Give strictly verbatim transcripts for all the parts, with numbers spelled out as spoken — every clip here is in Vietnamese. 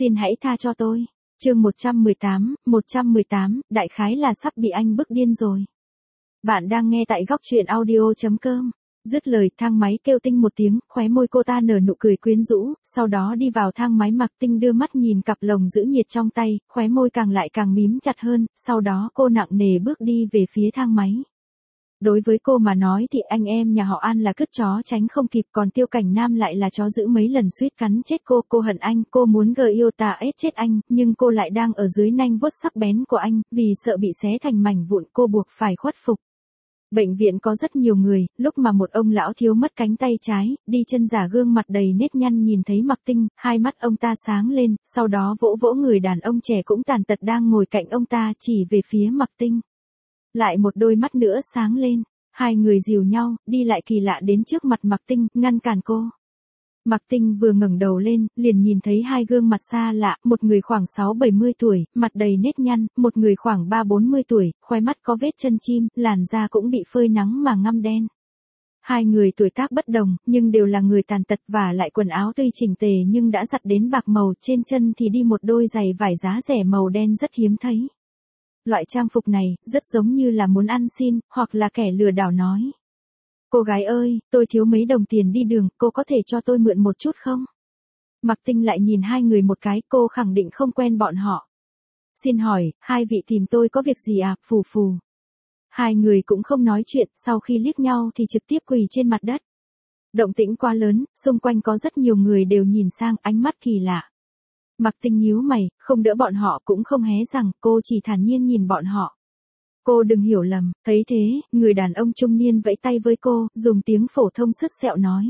Xin hãy tha cho tôi. Chương một trăm mười tám, một trăm mười tám, đại khái là sắp bị anh bức điên rồi. Bạn đang nghe tại góc truyện audio chấm com. Dứt lời, thang máy kêu tinh một tiếng, khóe môi cô ta nở nụ cười quyến rũ, sau đó đi vào thang máy. Mặc Tinh đưa mắt nhìn cặp lồng giữ nhiệt trong tay, khóe môi càng lại càng mím chặt hơn, sau đó cô nặng nề bước đi về phía thang máy. Đối với cô mà nói thì anh em nhà họ An là cứt chó tránh không kịp, còn Tiêu Cảnh Nam lại là chó dữ mấy lần suýt cắn chết cô. Cô hận anh, cô muốn gờ yêu tà ết chết anh, nhưng cô lại đang ở dưới nanh vuốt sắc bén của anh, vì sợ bị xé thành mảnh vụn cô buộc phải khuất phục. Bệnh viện có rất nhiều người, lúc mà một ông lão thiếu mất cánh tay trái, đi chân giả gương mặt đầy nếp nhăn nhìn thấy Mặc Tinh, hai mắt ông ta sáng lên, sau đó vỗ vỗ người đàn ông trẻ cũng tàn tật đang ngồi cạnh ông ta chỉ về phía Mặc Tinh. Lại một đôi mắt nữa sáng lên, hai người dìu nhau, đi lại kỳ lạ đến trước mặt Mặc Tinh, ngăn cản cô. Mặc Tinh vừa ngẩng đầu lên, liền nhìn thấy hai gương mặt xa lạ, một người khoảng sáu bảy mươi tuổi, mặt đầy nếp nhăn, một người khoảng ba bốn mươi tuổi, khóe mắt có vết chân chim, làn da cũng bị phơi nắng mà ngăm đen. Hai người tuổi tác bất đồng, nhưng đều là người tàn tật, và lại quần áo tuy chỉnh tề nhưng đã giặt đến bạc màu, trên chân thì đi một đôi giày vải giá rẻ màu đen rất hiếm thấy. Loại trang phục này, rất giống như là muốn ăn xin, hoặc là kẻ lừa đảo nói. Cô gái ơi, tôi thiếu mấy đồng tiền đi đường, cô có thể cho tôi mượn một chút không? Mặc Tinh lại nhìn hai người một cái, cô khẳng định không quen bọn họ. Xin hỏi, hai vị tìm tôi có việc gì à, phù phù. Hai người cũng không nói chuyện, sau khi liếc nhau thì trực tiếp quỳ trên mặt đất. Động tĩnh quá lớn, xung quanh có rất nhiều người đều nhìn sang, ánh mắt kỳ lạ. Mặc Tinh nhíu mày, không đỡ bọn họ cũng không hé rằng, cô chỉ thản nhiên nhìn bọn họ. Cô đừng hiểu lầm, thấy thế, người đàn ông trung niên vẫy tay với cô, dùng tiếng phổ thông sứt sẹo nói.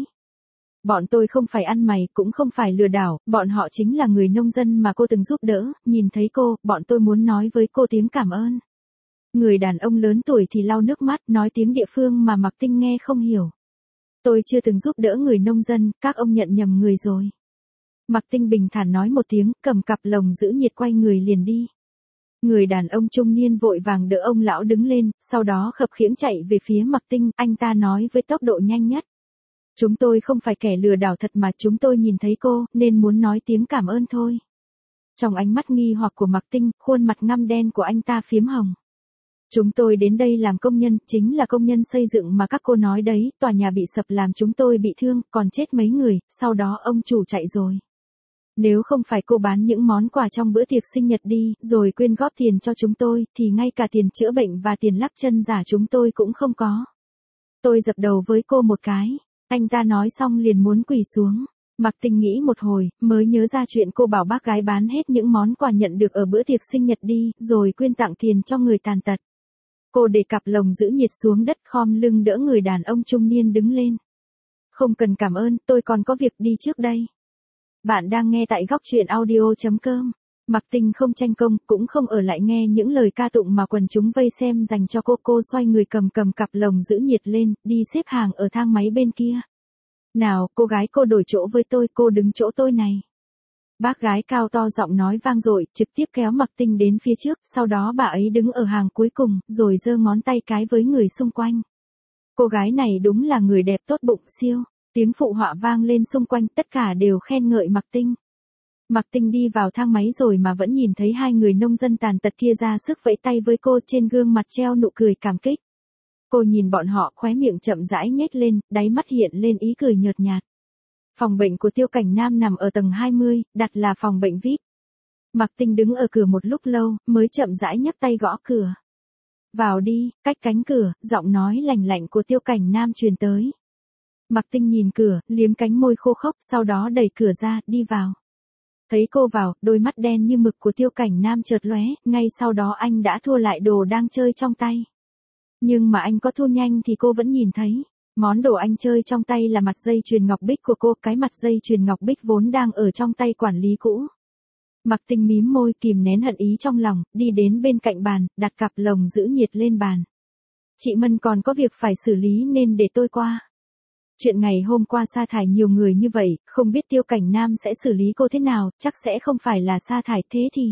Bọn tôi không phải ăn mày, cũng không phải lừa đảo, bọn họ chính là người nông dân mà cô từng giúp đỡ, nhìn thấy cô, bọn tôi muốn nói với cô tiếng cảm ơn. Người đàn ông lớn tuổi thì lau nước mắt, nói tiếng địa phương mà Mặc Tinh nghe không hiểu. Tôi chưa từng giúp đỡ người nông dân, các ông nhận nhầm người rồi. Mặc Tinh bình thản nói một tiếng, cầm cặp lồng giữ nhiệt quay người liền đi. Người đàn ông trung niên vội vàng đỡ ông lão đứng lên, sau đó khập khiễng chạy về phía Mặc Tinh, anh ta nói với tốc độ nhanh nhất. Chúng tôi không phải kẻ lừa đảo thật mà chúng tôi nhìn thấy cô, nên muốn nói tiếng cảm ơn thôi. Trong ánh mắt nghi hoặc của Mặc Tinh, khuôn mặt ngăm đen của anh ta phiếm hồng. Chúng tôi đến đây làm công nhân, chính là công nhân xây dựng mà các cô nói đấy, tòa nhà bị sập làm chúng tôi bị thương, còn chết mấy người, sau đó ông chủ chạy rồi. Nếu không phải cô bán những món quà trong bữa tiệc sinh nhật đi, rồi quyên góp tiền cho chúng tôi, thì ngay cả tiền chữa bệnh và tiền lắp chân giả chúng tôi cũng không có. Tôi dập đầu với cô một cái, anh ta nói xong liền muốn quỳ xuống. Mặc Tinh nghĩ một hồi, mới nhớ ra chuyện cô bảo bác gái bán hết những món quà nhận được ở bữa tiệc sinh nhật đi, rồi quyên tặng tiền cho người tàn tật. Cô để cặp lồng giữ nhiệt xuống đất, khom lưng đỡ người đàn ông trung niên đứng lên. Không cần cảm ơn, tôi còn có việc đi trước đây. Bạn đang nghe tại góc truyện audio chấm com. Mặc Tinh không tranh công, cũng không ở lại nghe những lời ca tụng mà quần chúng vây xem dành cho cô. Cô xoay người cầm cầm cặp lồng giữ nhiệt lên, đi xếp hàng ở thang máy bên kia. Nào, cô gái cô đổi chỗ với tôi, cô đứng chỗ tôi này. Bác gái cao to giọng nói vang dội, trực tiếp kéo Mặc Tinh đến phía trước, sau đó bà ấy đứng ở hàng cuối cùng, rồi giơ ngón tay cái với người xung quanh. Cô gái này đúng là người đẹp tốt bụng siêu. Tiếng phụ họa vang lên xung quanh, tất cả đều khen ngợi Mặc Tinh. Mặc Tinh đi vào thang máy rồi mà vẫn nhìn thấy hai người nông dân tàn tật kia ra sức vẫy tay với cô, trên gương mặt treo nụ cười cảm kích. Cô nhìn bọn họ, khóe miệng chậm rãi nhếch lên, đáy mắt hiện lên ý cười nhợt nhạt. Phòng bệnh của Tiêu Cảnh Nam nằm ở tầng hai mươi, đặt là phòng bệnh vi ai pi. Mặc Tinh đứng ở cửa một lúc lâu, mới chậm rãi nhấc tay gõ cửa. Vào đi, cách cánh cửa, giọng nói lành lạnh của Tiêu Cảnh Nam truyền tới. Mặc Tinh nhìn cửa, liếm cánh môi khô khốc, sau đó đẩy cửa ra, đi vào. Thấy cô vào, đôi mắt đen như mực của Tiêu Cảnh Nam chợt lóe, ngay sau đó anh đã thua lại đồ đang chơi trong tay. Nhưng mà anh có thua nhanh thì cô vẫn nhìn thấy. Món đồ anh chơi trong tay là mặt dây chuyền ngọc bích của cô, cái mặt dây chuyền ngọc bích vốn đang ở trong tay quản lý cũ. Mặc Tinh mím môi, kìm nén hận ý trong lòng, đi đến bên cạnh bàn, đặt cặp lồng giữ nhiệt lên bàn. Chị Mân còn có việc phải xử lý nên để tôi qua. Chuyện ngày hôm qua sa thải nhiều người như vậy, không biết Tiêu Cảnh Nam sẽ xử lý cô thế nào, chắc sẽ không phải là sa thải thế thì.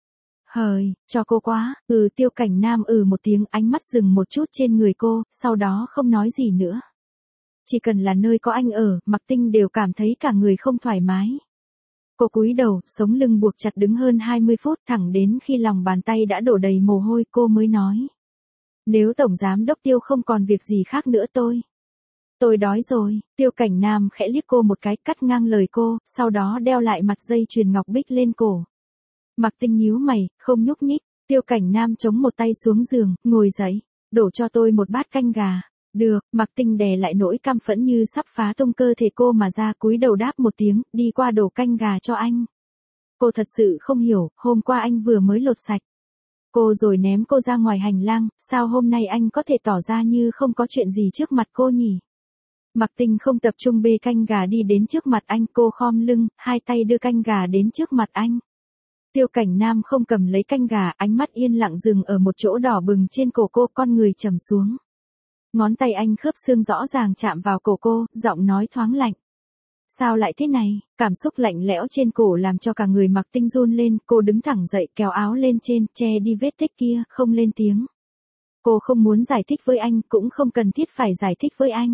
Hời, cho cô quá, ừ Tiêu Cảnh Nam ừ một tiếng, ánh mắt dừng một chút trên người cô, sau đó không nói gì nữa. Chỉ cần là nơi có anh ở, Mặc Tinh đều cảm thấy cả người không thoải mái. Cô cúi đầu, sống lưng buộc chặt đứng hơn hai mươi phút thẳng đến khi lòng bàn tay đã đổ đầy mồ hôi cô mới nói. Nếu Tổng Giám Đốc Tiêu không còn việc gì khác nữa tôi. Tôi đói rồi, Tiêu Cảnh Nam khẽ liếc cô một cái cắt ngang lời cô, sau đó đeo lại mặt dây chuyền ngọc bích lên cổ. Mạc Tinh nhíu mày, không nhúc nhích, Tiêu Cảnh Nam chống một tay xuống giường, ngồi dậy, đổ cho tôi một bát canh gà. Được, Mạc Tinh đè lại nỗi căm phẫn như sắp phá tung cơ thể cô mà ra cúi đầu đáp một tiếng, đi qua đổ canh gà cho anh. Cô thật sự không hiểu, hôm qua anh vừa mới lột sạch cô rồi ném cô ra ngoài hành lang, sao hôm nay anh có thể tỏ ra như không có chuyện gì trước mặt cô nhỉ? Mạc Tinh không tập trung bê canh gà đi đến trước mặt anh, cô khom lưng, hai tay đưa canh gà đến trước mặt anh. Tiêu Cảnh Nam không cầm lấy canh gà, ánh mắt yên lặng dừng ở một chỗ đỏ bừng trên cổ cô, con người trầm xuống. Ngón tay anh khớp xương rõ ràng chạm vào cổ cô, giọng nói thoáng lạnh. Sao lại thế này? Cảm xúc lạnh lẽo trên cổ làm cho cả người Mạc Tinh run lên, cô đứng thẳng dậy kéo áo lên trên, che đi vết tích kia, không lên tiếng. Cô không muốn giải thích với anh, cũng không cần thiết phải giải thích với anh.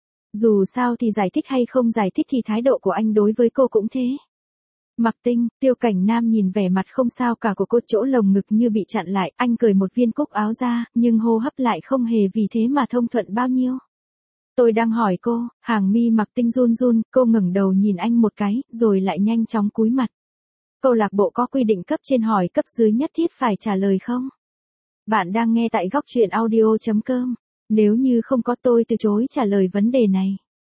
Dù sao thì giải thích hay không giải thích thì thái độ của anh đối với cô cũng thế. Mạc Tinh, Tiêu Cảnh Nam nhìn vẻ mặt không sao cả của cô, chỗ lồng ngực như bị chặn lại, anh cởi một viên cúc áo ra, nhưng hô hấp lại không hề vì thế mà thông thuận bao nhiêu. Tôi đang hỏi cô, hàng mi Mạc Tinh run run, cô ngẩng đầu nhìn anh một cái, rồi lại nhanh chóng cúi mặt. Câu lạc bộ có quy định cấp trên hỏi cấp dưới nhất thiết phải trả lời không? Bạn đang nghe tại góc truyện audio chấm com. Nếu như không có tôi từ chối trả lời vấn đề này.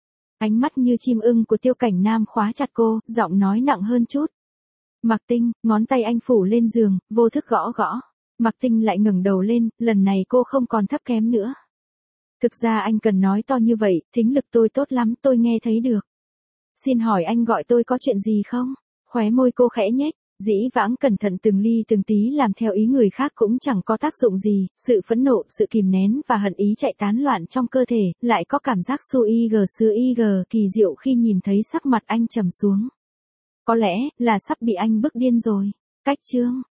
Ánh mắt như chim ưng của Tiêu Cảnh Nam khóa chặt cô, giọng nói nặng hơn chút. Mạc Tinh, ngón tay anh phủ lên giường, vô thức gõ gõ. Mạc Tinh lại ngẩng đầu lên, lần này cô không còn thấp kém nữa. Thực ra anh cần nói to như vậy, thính lực tôi tốt lắm, tôi nghe thấy được. Xin hỏi anh gọi tôi có chuyện gì không? Khóe môi cô khẽ nhếch, dĩ vãng cẩn thận từng ly từng tí làm theo ý người khác cũng chẳng có tác dụng gì, sự phẫn nộ, sự kìm nén và hận ý chạy tán loạn trong cơ thể, lại có cảm giác su y gờ sư y gờ kỳ diệu khi nhìn thấy sắc mặt anh trầm xuống. Có lẽ là sắp bị anh bức điên rồi. Cách chương